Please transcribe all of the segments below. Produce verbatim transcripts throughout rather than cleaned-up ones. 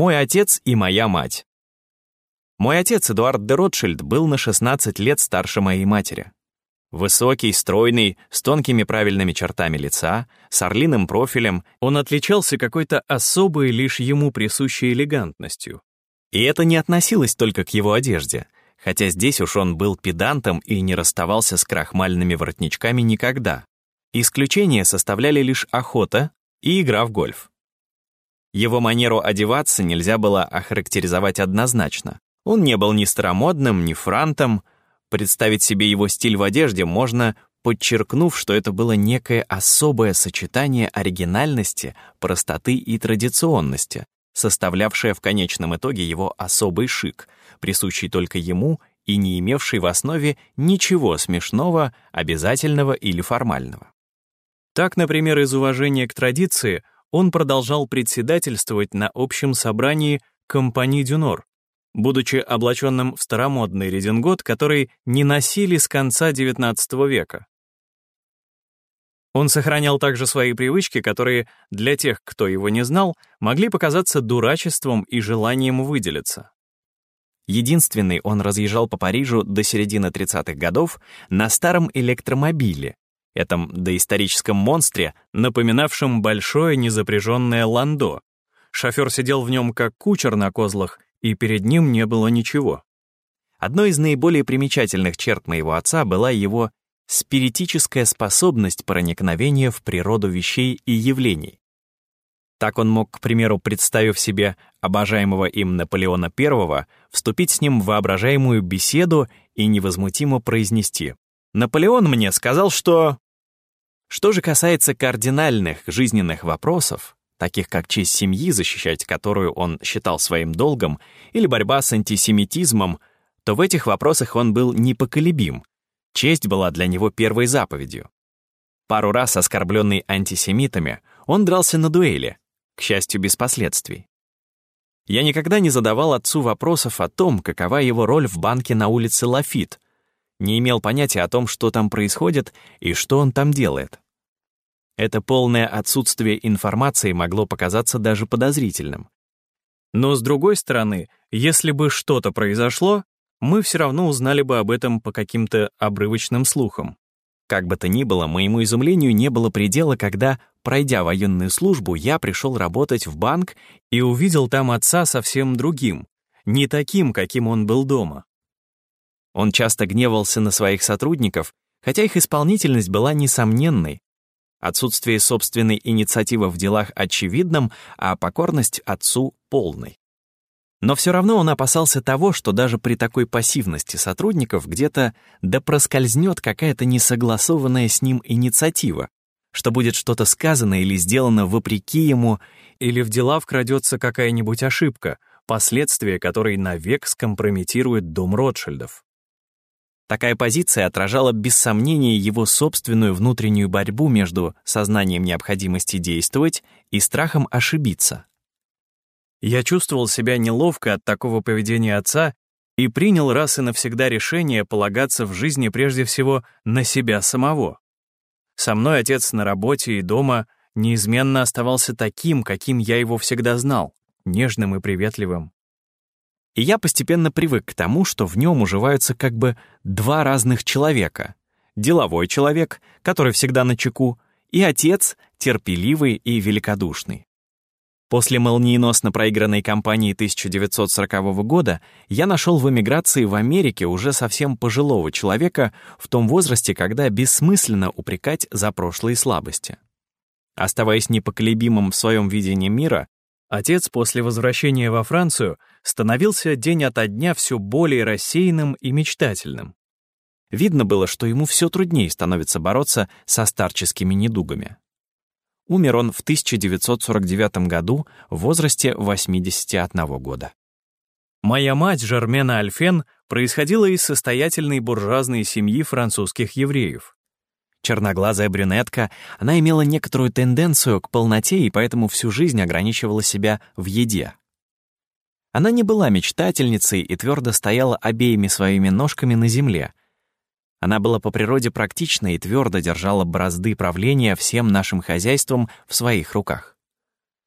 Мой отец и моя мать. Мой отец, Эдуард де Ротшильд, был на шестнадцать лет старше моей матери. Высокий, стройный, с тонкими правильными чертами лица, с орлиным профилем, он отличался какой-то особой, лишь ему присущей элегантностью. И это не относилось только к его одежде, хотя здесь уж он был педантом и не расставался с крахмальными воротничками никогда. Исключение составляли лишь охота и игра в гольф. Его манеру одеваться нельзя было охарактеризовать однозначно. Он не был ни старомодным, ни франтом. Представить себе его стиль в одежде можно, подчеркнув, что это было некое особое сочетание оригинальности, простоты и традиционности, составлявшее в конечном итоге его особый шик, присущий только ему и не имевший в основе ничего смешного, обязательного или формального. Так, например, из уважения к традиции он продолжал председательствовать на общем собрании Компании дю Нор, будучи облаченным в старомодный редингот, который не носили с конца девятнадцатого века. Он сохранял также свои привычки, которые для тех, кто его не знал, могли показаться дурачеством и желанием выделиться. Единственный он разъезжал по Парижу до середины тридцатых годов на старом электромобиле, этом доисторическом монстре, напоминавшем большое незапряженное ландо. Шофер сидел в нем как кучер на козлах, и перед ним не было ничего. Одной из наиболее примечательных черт моего отца была его спиритическая способность проникновения в природу вещей и явлений. Так он мог, к примеру, представив себе обожаемого им Наполеона Первого, вступить с ним в воображаемую беседу и невозмутимо произнести: «Наполеон мне сказал, что...» Что же касается кардинальных жизненных вопросов, таких как честь семьи, защищать которую он считал своим долгом, или борьба с антисемитизмом, то в этих вопросах он был непоколебим. Честь была для него первой заповедью. Пару раз оскорбленный антисемитами, он дрался на дуэли, к счастью, без последствий. Я никогда не задавал отцу вопросов о том, какова его роль в банке на улице Лафит, не имел понятия о том, что там происходит и что он там делает. Это полное отсутствие информации могло показаться даже подозрительным. Но, с другой стороны, если бы что-то произошло, мы все равно узнали бы об этом по каким-то обрывочным слухам. Как бы то ни было, моему изумлению не было предела, когда, пройдя военную службу, я пришел работать в банк и увидел там отца совсем другим, не таким, каким он был дома. Он часто гневался на своих сотрудников, хотя их исполнительность была несомненной. Отсутствие собственной инициативы в делах очевидным, а покорность отцу полной. Но все равно он опасался того, что даже при такой пассивности сотрудников где-то да проскользнет какая-то несогласованная с ним инициатива, что будет что-то сказано или сделано вопреки ему, или в дела вкрадется какая-нибудь ошибка, последствия которой навек скомпрометирует дом Ротшильдов. Такая позиция отражала без сомнения его собственную внутреннюю борьбу между сознанием необходимости действовать и страхом ошибиться. Я чувствовал себя неловко от такого поведения отца и принял раз и навсегда решение полагаться в жизни прежде всего на себя самого. Со мной отец на работе и дома неизменно оставался таким, каким я его всегда знал, нежным и приветливым. И я постепенно привык к тому, что в нем уживаются как бы два разных человека. Деловой человек, который всегда начеку, и отец, терпеливый и великодушный. После молниеносно проигранной кампании тысяча девятьсот сорокового года я нашел в эмиграции в Америке уже совсем пожилого человека в том возрасте, когда бессмысленно упрекать за прошлые слабости. Оставаясь непоколебимым в своем видении мира, отец после возвращения во Францию становился день ото дня все более рассеянным и мечтательным. Видно было, что ему все труднее становится бороться со старческими недугами. Умер он в тысяча девятьсот сорок девятом году в возрасте восьмидесяти одного года. Моя мать, Жермена Альфен, происходила из состоятельной буржуазной семьи французских евреев. Черноглазая брюнетка, она имела некоторую тенденцию к полноте и поэтому всю жизнь ограничивала себя в еде. Она не была мечтательницей и твердо стояла обеими своими ножками на земле. Она была по природе практична и твердо держала бразды правления всем нашим хозяйством в своих руках.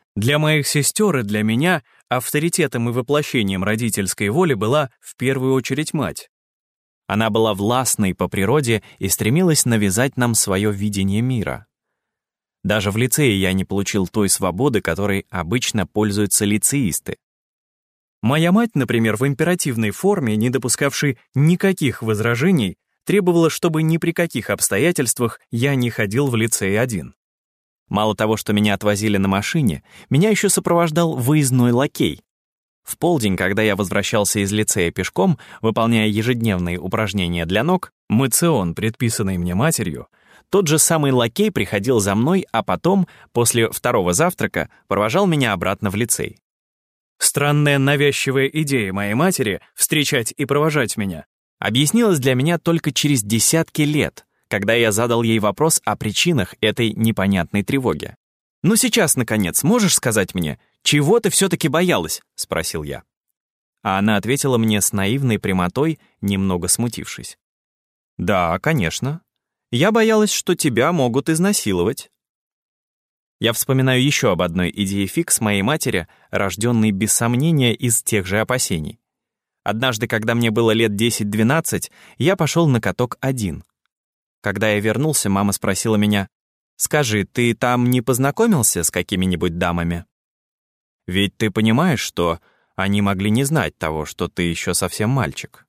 Для моих сестер и для меня авторитетом и воплощением родительской воли была в первую очередь мать. Она была властной по природе и стремилась навязать нам свое видение мира. Даже в лицее я не получил той свободы, которой обычно пользуются лицеисты. Моя мать, например, в императивной форме, не допускавшей никаких возражений, требовала, чтобы ни при каких обстоятельствах я не ходил в лицей один. Мало того, что меня отвозили на машине, меня еще сопровождал выездной лакей. В полдень, когда я возвращался из лицея пешком, выполняя ежедневные упражнения для ног, моцион, предписанный мне матерью, тот же самый лакей приходил за мной, а потом, после второго завтрака, провожал меня обратно в лицей. Странная навязчивая идея моей матери встречать и провожать меня объяснилась для меня только через десятки лет, когда я задал ей вопрос о причинах этой непонятной тревоги. «Ну сейчас, наконец, можешь сказать мне, чего ты все-таки боялась?» — спросил я. А она ответила мне с наивной прямотой, немного смутившись. «Да, конечно. Я боялась, что тебя могут изнасиловать». Я вспоминаю еще об одной идее фикс моей матери, рожденной без сомнения из тех же опасений. Однажды, когда мне было лет десять-двенадцать, я пошел на каток один. Когда я вернулся, мама спросила меня: «Скажи, ты там не познакомился с какими-нибудь дамами? Ведь ты понимаешь, что они могли не знать того, что ты еще совсем мальчик».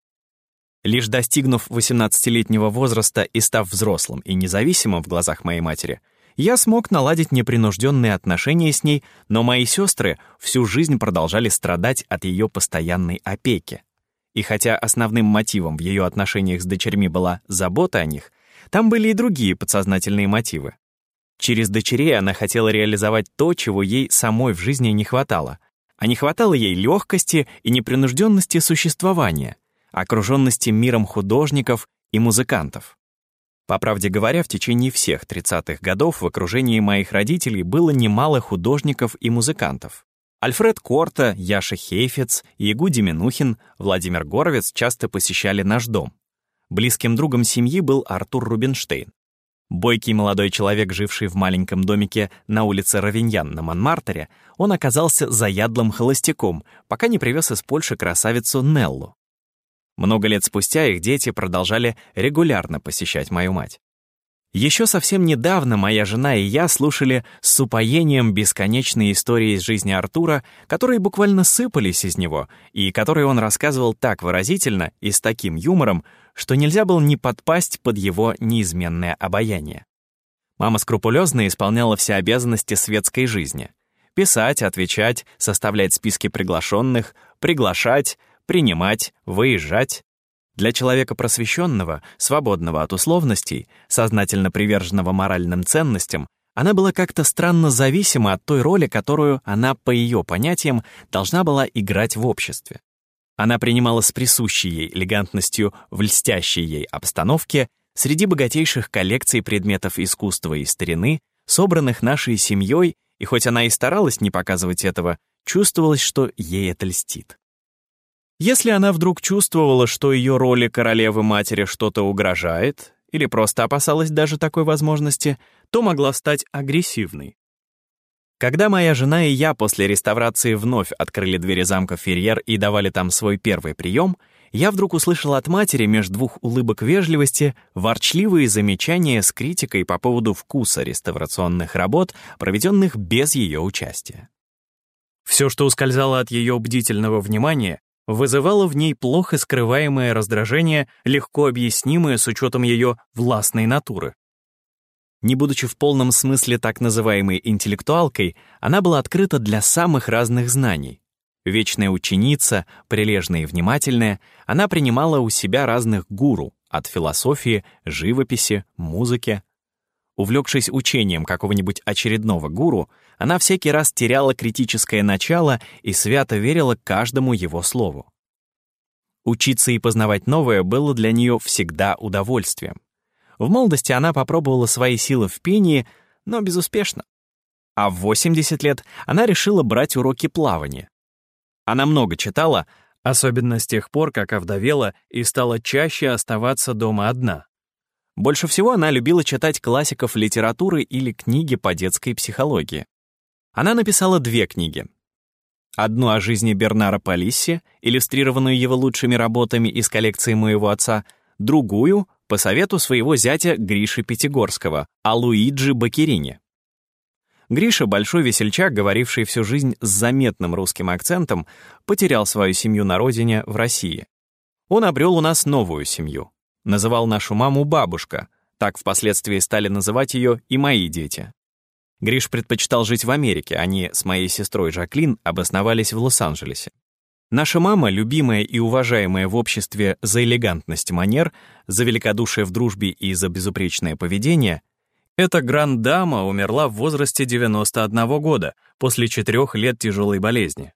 Лишь достигнув восемнадцатилетнего возраста и став взрослым и независимым в глазах моей матери, я смог наладить непринужденные отношения с ней, но мои сестры всю жизнь продолжали страдать от ее постоянной опеки. И хотя основным мотивом в ее отношениях с дочерьми была забота о них, там были и другие подсознательные мотивы. Через дочерей она хотела реализовать то, чего ей самой в жизни не хватало. А не хватало ей легкости и непринужденности существования, окруженности миром художников и музыкантов. По правде говоря, в течение всех тридцатых годов в окружении моих родителей было немало художников и музыкантов. Альфред Корта, Яша Хейфец, Ягуди Минухин, Владимир Горовец часто посещали наш дом. Близким другом семьи был Артур Рубинштейн. Бойкий молодой человек, живший в маленьком домике на улице Равиньян на Монмартере, он оказался заядлым холостяком, пока не привез из Польши красавицу Неллу. Много лет спустя их дети продолжали регулярно посещать мою мать. Еще совсем недавно моя жена и я слушали с упоением бесконечные истории из жизни Артура, которые буквально сыпались из него, и которые он рассказывал так выразительно и с таким юмором, что нельзя было не подпасть под его неизменное обаяние. Мама скрупулезно исполняла все обязанности светской жизни: писать, отвечать, составлять списки приглашенных, приглашать, принимать, выезжать. Для человека просвещенного, свободного от условностей, сознательно приверженного моральным ценностям, она была как-то странно зависима от той роли, которую она, по ее понятиям, должна была играть в обществе. Она принимала с присущей ей элегантностью в льстящей ей обстановке среди богатейших коллекций предметов искусства и старины, собранных нашей семьей, и хоть она и старалась не показывать этого, чувствовалось, что ей это льстит. Если она вдруг чувствовала, что ее роли королевы-матери что-то угрожает, или просто опасалась даже такой возможности, то могла стать агрессивной. Когда моя жена и я после реставрации вновь открыли двери замка Ферьер и давали там свой первый прием, я вдруг услышал от матери меж двух улыбок вежливости ворчливые замечания с критикой по поводу вкуса реставрационных работ, проведенных без ее участия. Все, что ускользало от ее бдительного внимания, вызывало в ней плохо скрываемое раздражение, легко объяснимое с учетом ее властной натуры. Не будучи в полном смысле так называемой интеллектуалкой, она была открыта для самых разных знаний. Вечная ученица, прилежная и внимательная, она принимала у себя разных гуру, от философии, живописи, музыки. Увлекшись учением какого-нибудь очередного гуру, она всякий раз теряла критическое начало и свято верила каждому его слову. Учиться и познавать новое было для нее всегда удовольствием. В молодости она попробовала свои силы в пении, но безуспешно. А в восемьдесят лет она решила брать уроки плавания. Она много читала, особенно с тех пор, как овдовела и стала чаще оставаться дома одна. Больше всего она любила читать классиков литературы или книги по детской психологии. Она написала две книги. Одну о жизни Бернара Палисси, иллюстрированную его лучшими работами из коллекции моего отца, другую — по совету своего зятя Гриши Пятигорского, о Луиджи Баккерине. Гриша, большой весельчак, говоривший всю жизнь с заметным русским акцентом, потерял свою семью на родине в России. Он обрел у нас новую семью. Называл нашу маму бабушка, так впоследствии стали называть ее и мои дети. Гриш предпочитал жить в Америке, они с моей сестрой Жаклин обосновались в Лос-Анджелесе. Наша мама, любимая и уважаемая в обществе за элегантность манер, за великодушие в дружбе и за безупречное поведение, эта гранд-дама умерла в возрасте девяноста одного года после четырех лет тяжелой болезни.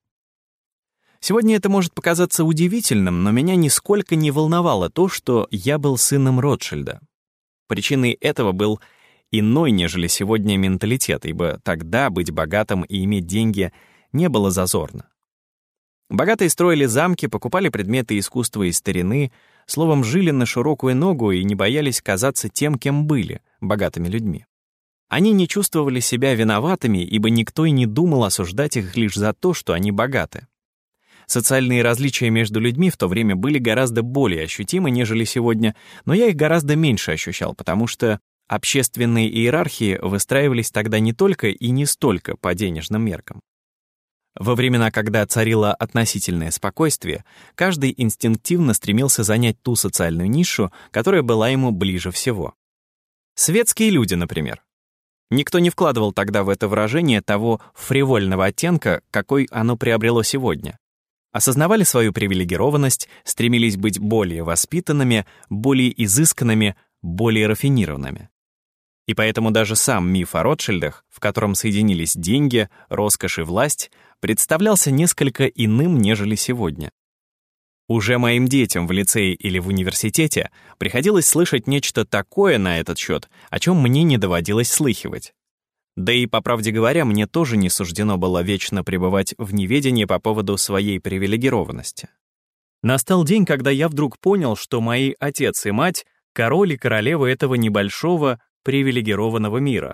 Сегодня это может показаться удивительным, но меня нисколько не волновало то, что я был сыном Ротшильда. Причиной этого был иной, нежели сегодня, менталитет, ибо тогда быть богатым и иметь деньги не было зазорно. Богатые строили замки, покупали предметы искусства и старины, словом, жили на широкую ногу и не боялись казаться тем, кем были, богатыми людьми. Они не чувствовали себя виноватыми, ибо никто и не думал осуждать их лишь за то, что они богаты. Социальные различия между людьми в то время были гораздо более ощутимы, нежели сегодня, но я их гораздо меньше ощущал, потому что общественные иерархии выстраивались тогда не только и не столько по денежным меркам. Во времена, когда царило относительное спокойствие, каждый инстинктивно стремился занять ту социальную нишу, которая была ему ближе всего. Светские люди, например. Никто не вкладывал тогда в это выражение того фривольного оттенка, какой оно приобрело сегодня. Осознавали свою привилегированность, стремились быть более воспитанными, более изысканными, более рафинированными. И поэтому даже сам миф о Ротшильдах, в котором соединились деньги, роскошь и власть, представлялся несколько иным, нежели сегодня. Уже моим детям в лицее или в университете приходилось слышать нечто такое на этот счет, о чем мне не доводилось слыхивать. Да и, по правде говоря, мне тоже не суждено было вечно пребывать в неведении по поводу своей привилегированности. Настал день, когда я вдруг понял, что мои отец и мать — король и королева этого небольшого, привилегированного мира.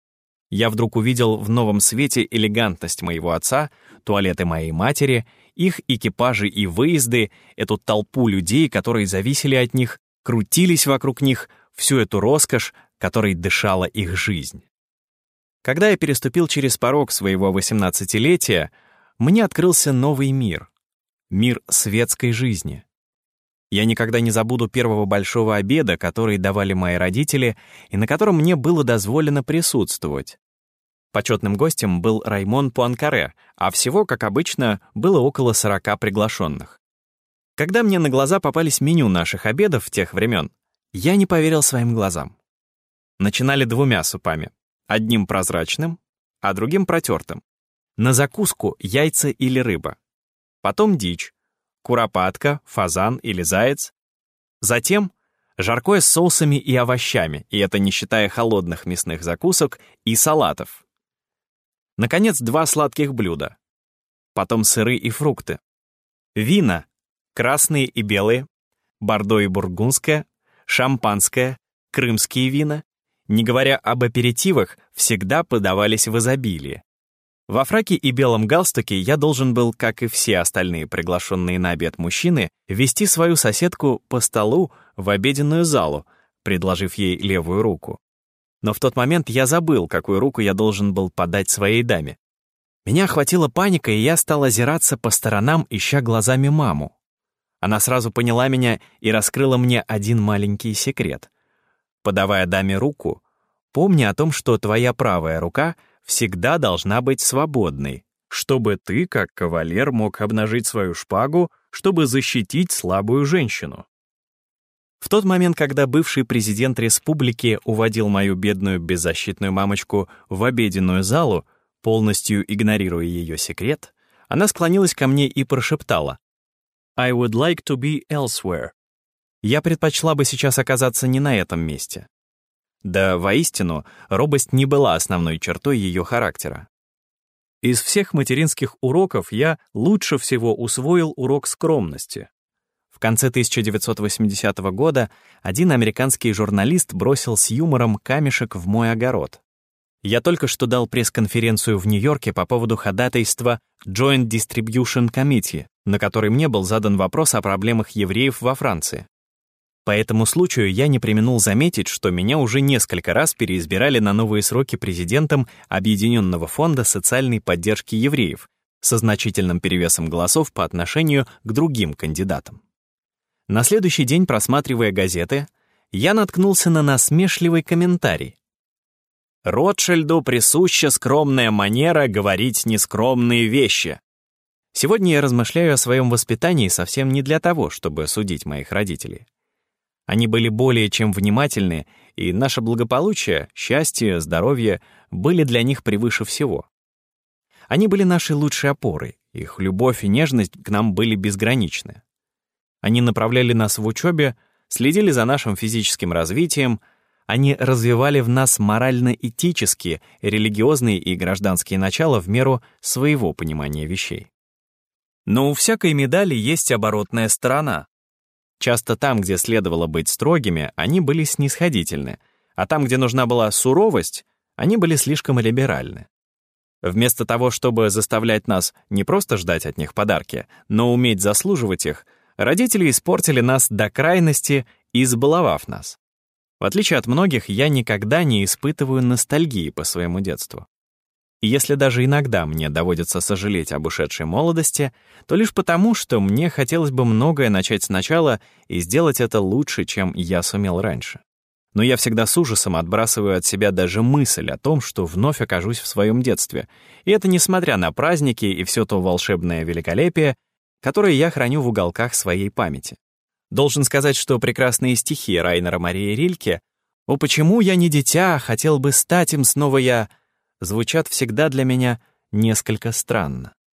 Я вдруг увидел в новом свете элегантность моего отца, туалеты моей матери, их экипажи и выезды, эту толпу людей, которые зависели от них, крутились вокруг них, всю эту роскошь, которой дышала их жизнь. Когда я переступил через порог своего восемнадцатилетия, мне открылся новый мир, мир светской жизни. Я никогда не забуду первого большого обеда, который давали мои родители и на котором мне было дозволено присутствовать. Почетным гостем был Раймон Пуанкаре, а всего, как обычно, было около сорока приглашенных. Когда мне на глаза попались меню наших обедов тех времен, я не поверил своим глазам. Начинали двумя супами, одним прозрачным, а другим протертым. На закуску яйца или рыба. Потом дичь. Куропатка, фазан или заяц. Затем жаркое с соусами и овощами, и это не считая холодных мясных закусок и салатов. Наконец, два сладких блюда. Потом сыры и фрукты. Вина, красные и белые, бордо и бургундское, шампанское, крымские вина, не говоря об аперитивах, всегда подавались в изобилии. Во фраке и белом галстуке я должен был, как и все остальные приглашенные на обед мужчины, вести свою соседку по столу в обеденную залу, предложив ей левую руку. Но в тот момент я забыл, какую руку я должен был подать своей даме. Меня охватила паника, и я стал озираться по сторонам, ища глазами маму. Она сразу поняла меня и раскрыла мне один маленький секрет. Подавая даме руку, помни о том, что твоя правая рука всегда должна быть свободной, чтобы ты, как кавалер, мог обнажить свою шпагу, чтобы защитить слабую женщину. В тот момент, когда бывший президент республики уводил мою бедную беззащитную мамочку в обеденную залу, полностью игнорируя ее секрет, она склонилась ко мне и прошептала: «I would like to be elsewhere». Я предпочла бы сейчас оказаться не на этом месте. Да, воистину, робость не была основной чертой ее характера. Из всех материнских уроков я лучше всего усвоил урок скромности. В конце тысяча девятьсот восьмидесятого года один американский журналист бросил с юмором камешек в мой огород. Я только что дал пресс-конференцию в Нью-Йорке по поводу ходатайства Joint Distribution Committee, на которой мне был задан вопрос о проблемах евреев во Франции. По этому случаю я не преминул заметить, что меня уже несколько раз переизбирали на новые сроки президентом Объединенного фонда социальной поддержки евреев со значительным перевесом голосов по отношению к другим кандидатам. На следующий день, просматривая газеты, я наткнулся на насмешливый комментарий. «Ротшильду присуща скромная манера говорить нескромные вещи». Сегодня я размышляю о своем воспитании совсем не для того, чтобы судить моих родителей. Они были более чем внимательны, и наше благополучие, счастье, здоровье были для них превыше всего. Они были нашей лучшей опорой, их любовь и нежность к нам были безграничны. Они направляли нас в учебе, следили за нашим физическим развитием, они развивали в нас морально-этические, религиозные и гражданские начала в меру своего понимания вещей. Но у всякой медали есть оборотная сторона. Часто там, где следовало быть строгими, они были снисходительны, а там, где нужна была суровость, они были слишком либеральны. Вместо того, чтобы заставлять нас не просто ждать от них подарки, но уметь заслуживать их, родители испортили нас до крайности, избаловав нас. В отличие от многих, я никогда не испытываю ностальгии по своему детству. И если даже иногда мне доводится сожалеть об ушедшей молодости, то лишь потому, что мне хотелось бы многое начать сначала и сделать это лучше, чем я сумел раньше. Но я всегда с ужасом отбрасываю от себя даже мысль о том, что вновь окажусь в своем детстве. И это несмотря на праздники и все то волшебное великолепие, которое я храню в уголках своей памяти. Должен сказать, что прекрасные стихи Райнера Марии Рильке «О, почему я не дитя, хотел бы стать им снова я» звучат всегда для меня несколько странно.